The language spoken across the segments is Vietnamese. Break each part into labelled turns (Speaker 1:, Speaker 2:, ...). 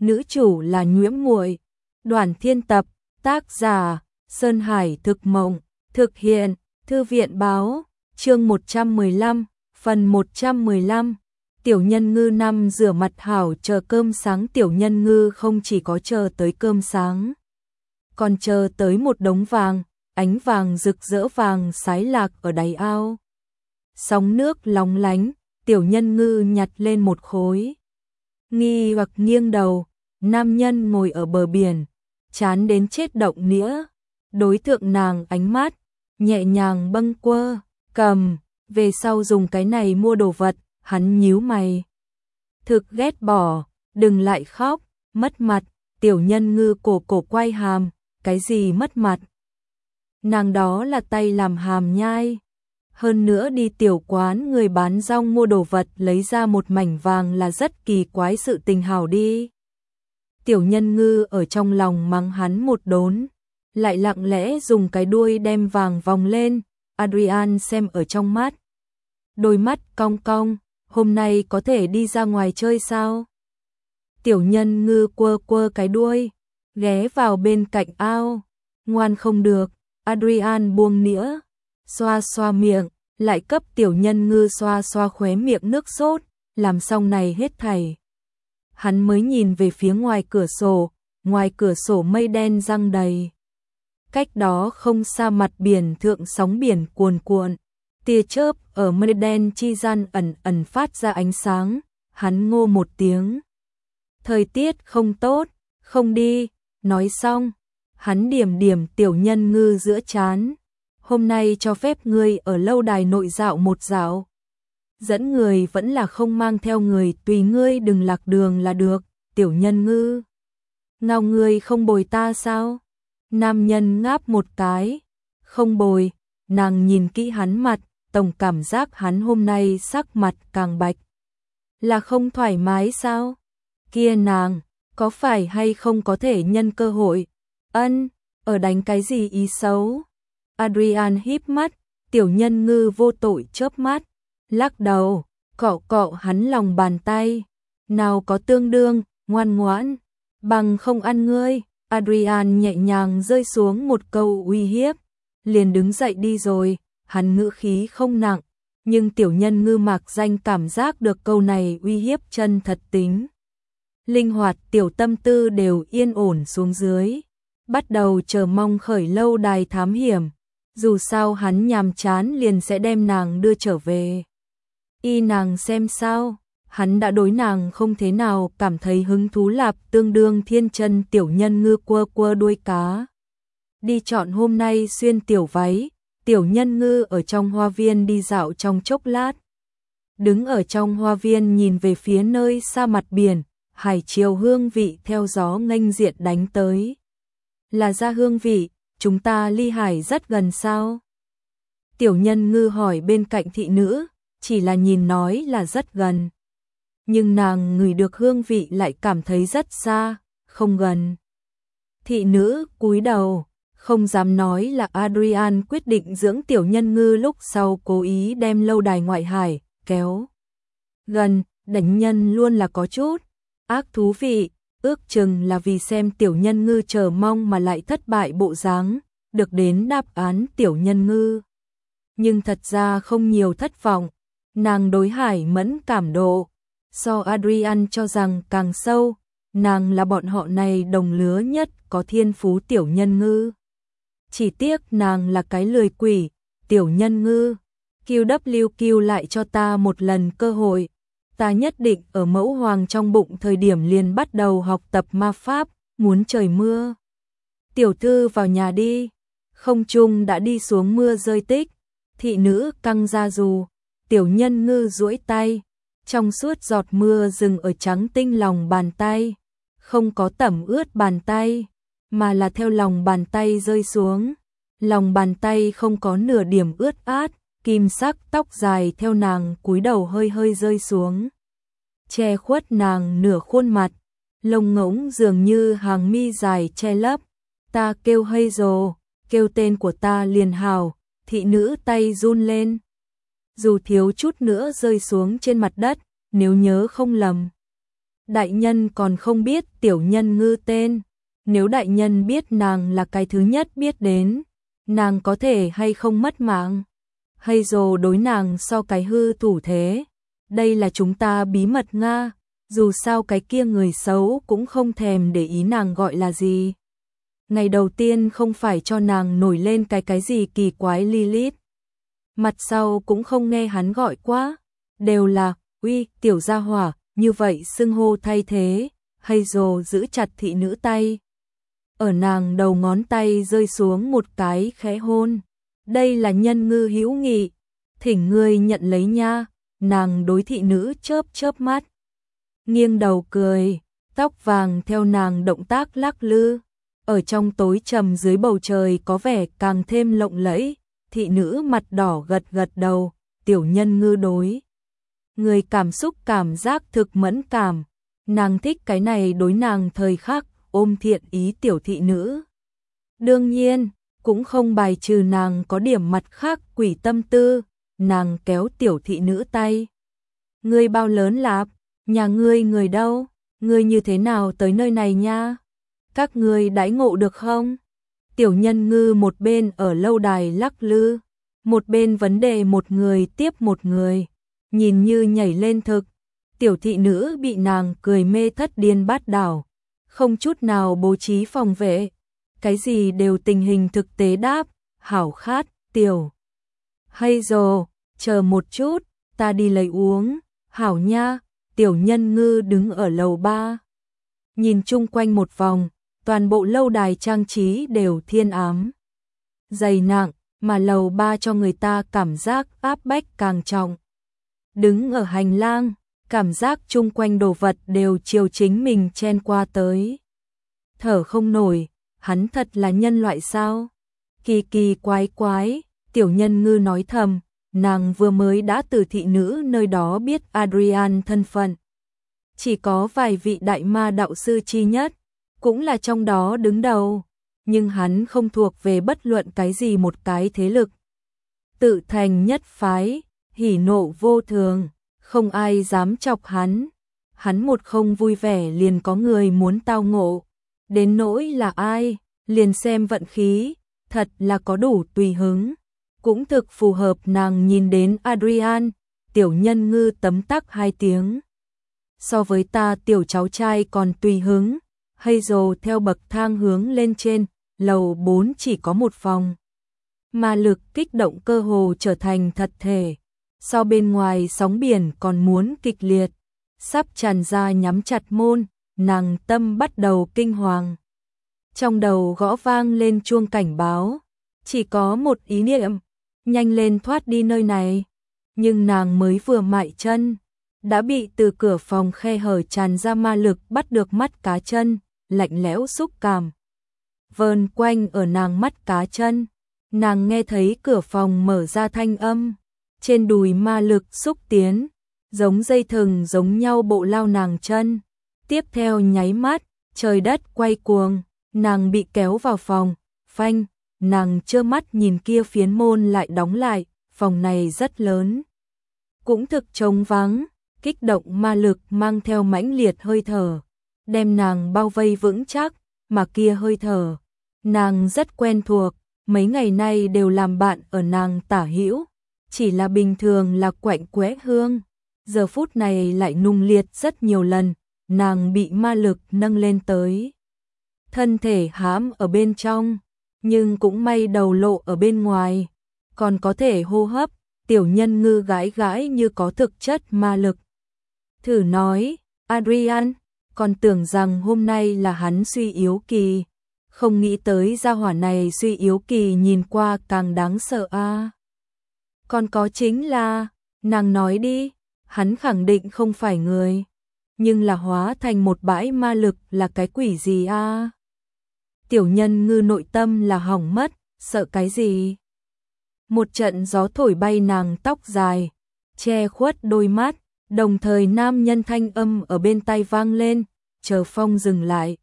Speaker 1: nữ chủ là Nhiễm Muội. Đoàn Thiên tập, tác giả Sơn Hải Thực Mộng, thực hiện Thư viện Báo, chương 115, phần 115. Tiểu Nhân Ngư năm rửa mặt hảo chờ cơm sáng. Tiểu Nhân Ngư không chỉ có chờ tới cơm sáng, còn chờ tới một đống vàng, ánh vàng rực rỡ vàng sái lạc ở đáy ao. Sóng nước lóng lánh, Tiểu Nhân Ngư nhặt lên một khối. Nghi hoặc nghiêng đầu, nam nhân ngồi ở bờ biển, chán đến chết động nĩa, đối thượng nàng ánh mắt, nhẹ nhàng bâng quơ, cầm, về sau dùng cái này mua đồ vật. Hắn nhíu mày, thực ghét bỏ, đừng lại khóc, mất mặt. Tiểu Nhân Ngư cổ quay hàm, cái gì mất mặt? Nàng đó là tay làm hàm nhai. Hơn nữa đi tiểu quán người bán rong mua đồ vật lấy ra một mảnh vàng là rất kỳ quái sự tình hảo đi. Tiểu Nhân Ngư ở trong lòng mắng hắn một đốn, lại lặng lẽ dùng cái đuôi đem vàng vòng lên. Adrian xem ở trong mắt, đôi mắt cong cong, hôm nay có thể đi ra ngoài chơi sao? Tiểu Nhân Ngư quơ cái đuôi, ghé vào bên cạnh ao, ngoan không được. Adrian buông nĩa, xoa xoa miệng, lại cấp Tiểu Nhân Ngư xoa xoa khóe miệng nước sốt. Làm xong này hết thảy, hắn mới nhìn về phía ngoài cửa sổ mây đen giăng đầy. Cách đó không xa mặt biển thượng sóng biển cuồn cuộn, tia chớp ở mây đen chi gian ẩn phát ra ánh sáng. Hắn ngô một tiếng, thời tiết không tốt, không đi. Nói xong, hắn điểm Tiểu Nhân Ngư giữa trán, hôm nay cho phép ngươi ở lâu đài nội dạo một dạo. Dẫn người vẫn là không mang theo người, tùy ngươi đừng lạc đường là được. Tiểu Nhân Ngư, ngao ngươi không bồi ta sao? Nam nhân ngáp một cái, không bồi. Nàng nhìn kỹ hắn mặt, tổng cảm giác hắn hôm nay sắc mặt càng bạch. Là không thoải mái sao? Kia nàng, có phải hay không có thể nhân cơ hội? Ở đánh cái gì ý xấu? Adrian híp mắt, Tiểu Nhân Ngư vô tội chớp mắt, lắc đầu, cọ hắn lòng bàn tay. Nào có tương đương, ngoan ngoãn, bằng không ăn ngươi. Adrian nhẹ nhàng rơi xuống một câu uy hiếp, liền đứng dậy đi rồi. Hắn ngữ khí không nặng, nhưng Tiểu Nhân Ngư mạc danh cảm giác được câu này uy hiếp chân thật tính. Linh hoạt tiểu tâm tư đều yên ổn xuống dưới, bắt đầu chờ mong khởi lâu đài thám hiểm. Dù sao hắn nhàm chán liền sẽ đem nàng đưa trở về. Nàng xem sao, hắn đã đối nàng không thế nào cảm thấy hứng thú lạp, tương đương thiên chân. Tiểu Nhân Ngư quơ đuôi cá, đi chọn hôm nay xuyên tiểu váy. Tiểu Nhân Ngư ở trong hoa viên đi dạo trong chốc lát, đứng ở trong hoa viên nhìn về phía nơi xa mặt biển, hải chiều hương vị theo gió nghênh diện đánh tới. Là ra hương vị, chúng ta ly hải rất gần sao? Tiểu Nhân Ngư hỏi bên cạnh thị nữ, chỉ là nhìn nói là rất gần, nhưng nàng ngửi được hương vị lại cảm thấy rất xa, không gần. Thị nữ cúi đầu, không dám nói là Adrian quyết định dưỡng Tiểu Nhân Ngư lúc sau cố ý đem lâu đài ngoại hải kéo gần. Đánh nhân luôn là có chút ác thú vị, ước chừng là vì xem Tiểu Nhân Ngư chờ mong mà lại thất bại bộ dáng, được đến đáp án Tiểu Nhân Ngư. Nhưng thật ra không nhiều thất vọng, nàng đối hải mẫn cảm độ so Adrian cho rằng càng sâu. Nàng là bọn họ này đồng lứa nhất có thiên phú Tiểu Nhân Ngư. Chỉ tiếc nàng là cái lười quỷ. Tiểu Nhân Ngư, QWQ lại cho ta một lần cơ hội. Ta nhất định ở mẫu hoàng trong bụng thời điểm liền bắt đầu học tập ma pháp, muốn trời mưa. Tiểu thư vào nhà đi. Không trung đã đi xuống mưa rơi tích. Thị nữ căng ra dù. Tiểu Nhân Ngư duỗi tay, trong suốt giọt mưa dừng ở trắng tinh lòng bàn tay. Không có tẩm ướt bàn tay, mà là theo lòng bàn tay rơi xuống. Lòng bàn tay không có nửa điểm ướt át, kim sắc tóc dài theo nàng cúi đầu hơi rơi xuống, che khuất nàng nửa khuôn mặt, lông ngỗng dường như hàng mi dài che lấp. Ta kêu Hazel, kêu tên của ta liền hào. Thị nữ tay run lên, dù thiếu chút nữa rơi xuống trên mặt đất, nếu nhớ không lầm. Đại nhân còn không biết tiểu nhân ngư tên, nếu đại nhân biết nàng là cái thứ nhất biết đến, nàng có thể hay không mất mạng. Hay dù đối nàng so cái hư thủ thế, đây là chúng ta bí mật Nga, dù sao cái kia người xấu cũng không thèm để ý nàng gọi là gì. Ngày đầu tiên không phải cho nàng nổi lên cái gì kỳ quái Lilith. Mặt sau cũng không nghe hắn gọi quá, đều là, uy, tiểu gia hỏa, như vậy xưng hô thay thế, hay dù giữ chặt thị nữ tay. Ở nàng đầu ngón tay rơi xuống một cái khẽ hôn. Đây là nhân ngư hữu nghị, thỉnh ngươi nhận lấy nha, nàng đối thị nữ chớp chớp mắt. Nghiêng đầu cười, tóc vàng theo nàng động tác lắc lư, ở trong tối trầm dưới bầu trời có vẻ càng thêm lộng lẫy, thị nữ mặt đỏ gật gật đầu, tiểu nhân ngư đối. Người cảm xúc cảm giác thực mẫn cảm, nàng thích cái này đối nàng thời khắc ôm thiện ý tiểu thị nữ. Đương nhiên, cũng không bài trừ nàng có điểm mặt khác quỷ tâm tư, nàng kéo tiểu thị nữ tay. Ngươi bao lớn lạp, nhà ngươi người đâu, ngươi như thế nào tới nơi này nha? Các ngươi đãi ngộ được không? Tiểu nhân ngư một bên ở lâu đài lắc lư, một bên vấn đề một người tiếp một người, nhìn như nhảy lên thực. Tiểu thị nữ bị nàng cười mê thất điên bát đảo, không chút nào bố trí phòng vệ, cái gì đều tình hình thực tế đáp, hảo khát, tiểu. Hay rồi, chờ một chút, ta đi lấy uống, hảo nha, tiểu nhân ngư đứng ở lầu 3. Nhìn chung quanh một vòng, toàn bộ lâu đài trang trí đều thiên ám. Dày nặng, mà lầu 3 cho người ta cảm giác áp bách càng trọng. Đứng ở hành lang, cảm giác chung quanh đồ vật đều chiều chính mình chen qua tới. Thở không nổi, hắn thật là nhân loại sao? Kỳ kỳ quái quái, tiểu nhân ngư nói thầm, nàng vừa mới đã từ thị nữ nơi đó biết Adrian thân phận. Chỉ có vài vị đại ma đạo sư chi nhất, cũng là trong đó đứng đầu, nhưng hắn không thuộc về bất luận cái gì một cái thế lực. Tự thành nhất phái, hỉ nộ vô thường, không ai dám chọc hắn. Hắn một không vui vẻ liền có người muốn tao ngộ. Đến nỗi là ai, liền xem vận khí, thật là có đủ tùy hứng. Cũng thực phù hợp nàng nhìn đến Adrian, tiểu nhân ngư tấm tắc 2 tiếng. So với ta tiểu cháu trai còn tùy hứng, hay dồ theo bậc thang hướng lên trên, lầu 4 chỉ có một phòng. Mà lực kích động cơ hồ trở thành thật thể, so bên ngoài sóng biển còn muốn kịch liệt, sắp tràn ra nhắm chặt môn, nàng tâm bắt đầu kinh hoàng. Trong đầu gõ vang lên chuông cảnh báo, chỉ có một ý niệm, nhanh lên thoát đi nơi này. Nhưng nàng mới vừa mại chân, đã bị từ cửa phòng khe hở tràn ra ma lực bắt được mắt cá chân, lạnh lẽo xúc cảm. Vờn quanh ở nàng mắt cá chân, nàng nghe thấy cửa phòng mở ra thanh âm, trên đùi ma lực xúc tiến, giống dây thừng giống nhau bộ lao nàng chân. Tiếp theo nháy mắt, trời đất quay cuồng, nàng bị kéo vào phòng, phanh, nàng trơ mắt nhìn kia phiến môn lại đóng lại, phòng này rất lớn. Cũng thực trống vắng, kích động ma lực mang theo mãnh liệt hơi thở, đem nàng bao vây vững chắc, mà kia hơi thở, nàng rất quen thuộc, mấy ngày nay đều làm bạn ở nàng tả hữu, chỉ là bình thường là quạnh quẽ hương, giờ phút này lại nung liệt rất nhiều lần, nàng bị ma lực nâng lên tới. Thân thể hãm ở bên trong, nhưng cũng may đầu lộ ở bên ngoài, còn có thể hô hấp, tiểu nhân ngư gãi gãi như có thực chất ma lực. Thử nói, Adrian, còn tưởng rằng hôm nay là hắn suy yếu kỳ, không nghĩ tới gia hỏa này suy yếu kỳ nhìn qua càng đáng sợ a. Còn có chính là, nàng nói đi, hắn khẳng định không phải người, nhưng là hóa thành một bãi ma lực là cái quỷ gì a? Tiểu nhân ngư nội tâm là hỏng mất, sợ cái gì? Một trận gió thổi bay nàng tóc dài, che khuất đôi mắt, đồng thời nam nhân thanh âm ở bên tai vang lên, chờ phong dừng lại.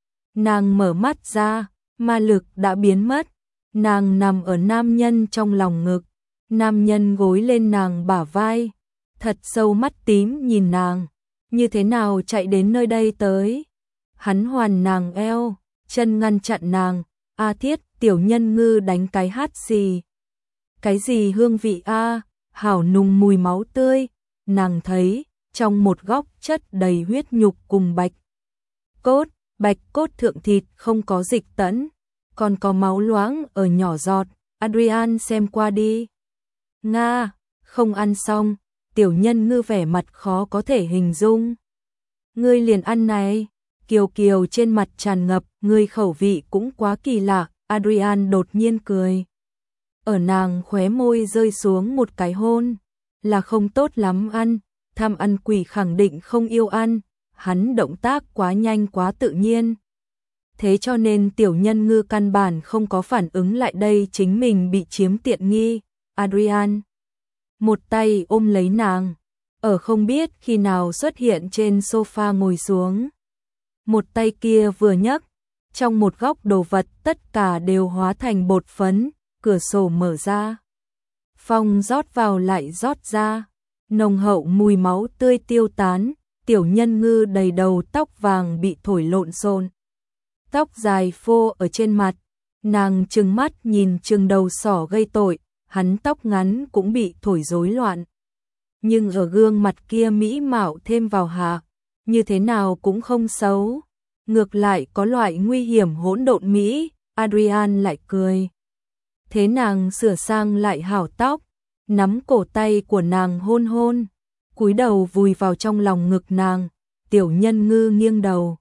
Speaker 1: Nàng mở mắt ra, ma lực đã biến mất, nàng nằm ở nam nhân trong lòng ngực, nam nhân gối lên nàng bả vai, thật sâu mắt tím nhìn nàng, như thế nào chạy đến nơi đây tới? Hắn hoàn nàng eo, chân ngăn chặn nàng, a thiết, tiểu nhân ngư đánh cái hát gì? Cái gì hương vị a? Hảo nùng mùi máu tươi, nàng thấy, trong một góc chất đầy huyết nhục cùng bạch cốt thượng thịt không có dịch tẫn, còn có máu loãng ở nhỏ giọt, Adrian xem qua đi. Nga, không ăn xong, tiểu nhân ngư vẻ mặt khó có thể hình dung. Ngươi liền ăn này, Kiều Kiều trên mặt tràn ngập, ngươi khẩu vị cũng quá kỳ lạ, Adrian đột nhiên cười. Ở nàng khóe môi rơi xuống một cái hôn, là không tốt lắm ăn, tham ăn quỷ khẳng định không yêu ăn, hắn động tác quá nhanh quá tự nhiên. Thế cho nên tiểu nhân ngư căn bản không có phản ứng lại đây chính mình bị chiếm tiện nghi, Adrian. Một tay ôm lấy nàng, ở không biết khi nào xuất hiện trên sofa ngồi xuống. Một tay kia vừa nhấc, trong một góc đồ vật tất cả đều hóa thành bột phấn, cửa sổ mở ra. Phong rót vào lại rót ra, nồng hậu mùi máu tươi tiêu tán, tiểu nhân ngư đầy đầu tóc vàng bị thổi lộn xộn. Tóc dài phô ở trên mặt, nàng trừng mắt nhìn trừng đầu sỏ gây tội, hắn tóc ngắn cũng bị thổi rối loạn. Nhưng ở gương mặt kia mỹ mạo thêm vào hạ, như thế nào cũng không xấu, ngược lại có loại nguy hiểm hỗn độn mỹ, Adrian lại cười. Thế nàng sửa sang lại hảo tóc, nắm cổ tay của nàng hôn hôn, cúi đầu vùi vào trong lòng ngực nàng, tiểu nhân ngư nghiêng đầu.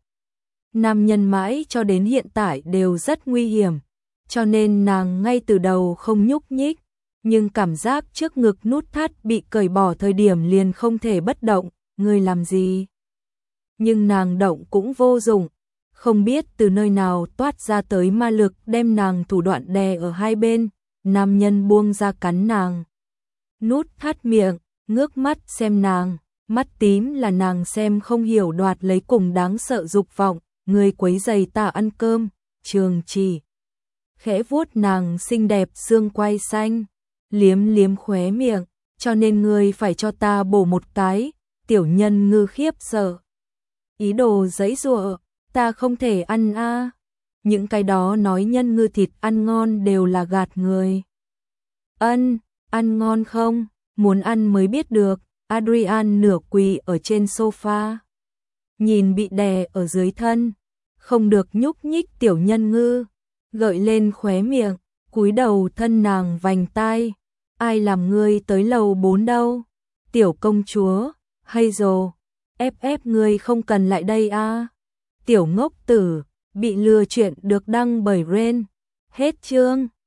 Speaker 1: Nam nhân mãi cho đến hiện tại đều rất nguy hiểm, cho nên nàng ngay từ đầu không nhúc nhích, nhưng cảm giác trước ngực nút thắt bị cởi bỏ thời điểm liền không thể bất động, ngươi làm gì? Nhưng nàng động cũng vô dụng, không biết từ nơi nào toát ra tới ma lực đem nàng thủ đoạn đè ở hai bên, nam nhân buông ra cắn nàng. Nút thắt miệng, ngước mắt xem nàng, mắt tím là nàng xem không hiểu đoạt lấy cùng đáng sợ dục vọng, người quấy giày ta ăn cơm, Trường Chỉ. Khẽ vuốt nàng xinh đẹp xương quai xanh, liếm liếm khóe miệng, cho nên ngươi phải cho ta bổ một cái, tiểu nhân ngư khiếp sợ. Ý đồ giãy giụa, ta không thể ăn a. Những cái đó nói nhân ngư thịt ăn ngon đều là gạt người. Ăn ngon không? Muốn ăn mới biết được. Adrian nửa quỳ ở trên sofa, nhìn bị đè ở dưới thân, không được nhúc nhích tiểu nhân ngư, gợi lên khóe miệng, cúi đầu thân nàng vành tai. Ai làm ngươi tới lầu 4 đâu? Tiểu công chúa, hay rồi, ép ngươi không cần lại đây a. Tiểu ngốc tử, bị lừa chuyện được đăng bởi Ren. Hết chương.